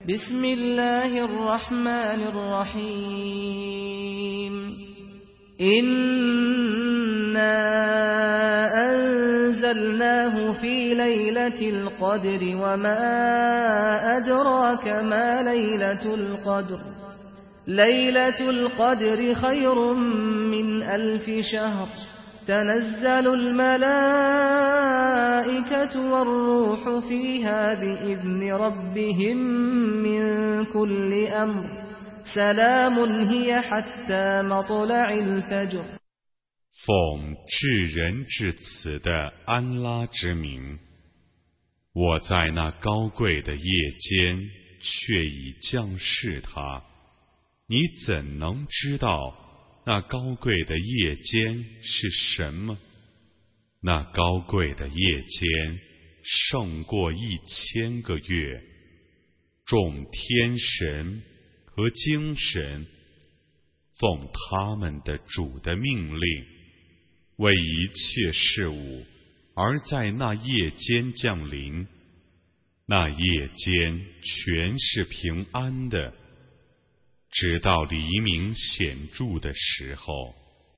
بسم الله الرحمن الرحيم إنا أنزلناه في ليلة القدر وما أدراك ما ليلة القدر ليلة القدر خير من ألف شهر تنزل الملائكة والروح فيها بإذن ربهم من كل أمر سلام هي حتى مطلع الفجر 奉至仁至慈的安拉之名，我在那高贵的夜间却已降示它。你怎能知道那高贵的夜间是什么？那高贵的夜间胜过1000个月。众天神和精神奉他们的主的命令，为一切事物而在那夜间降临。那夜间全是平安的，直到黎明显著的时候。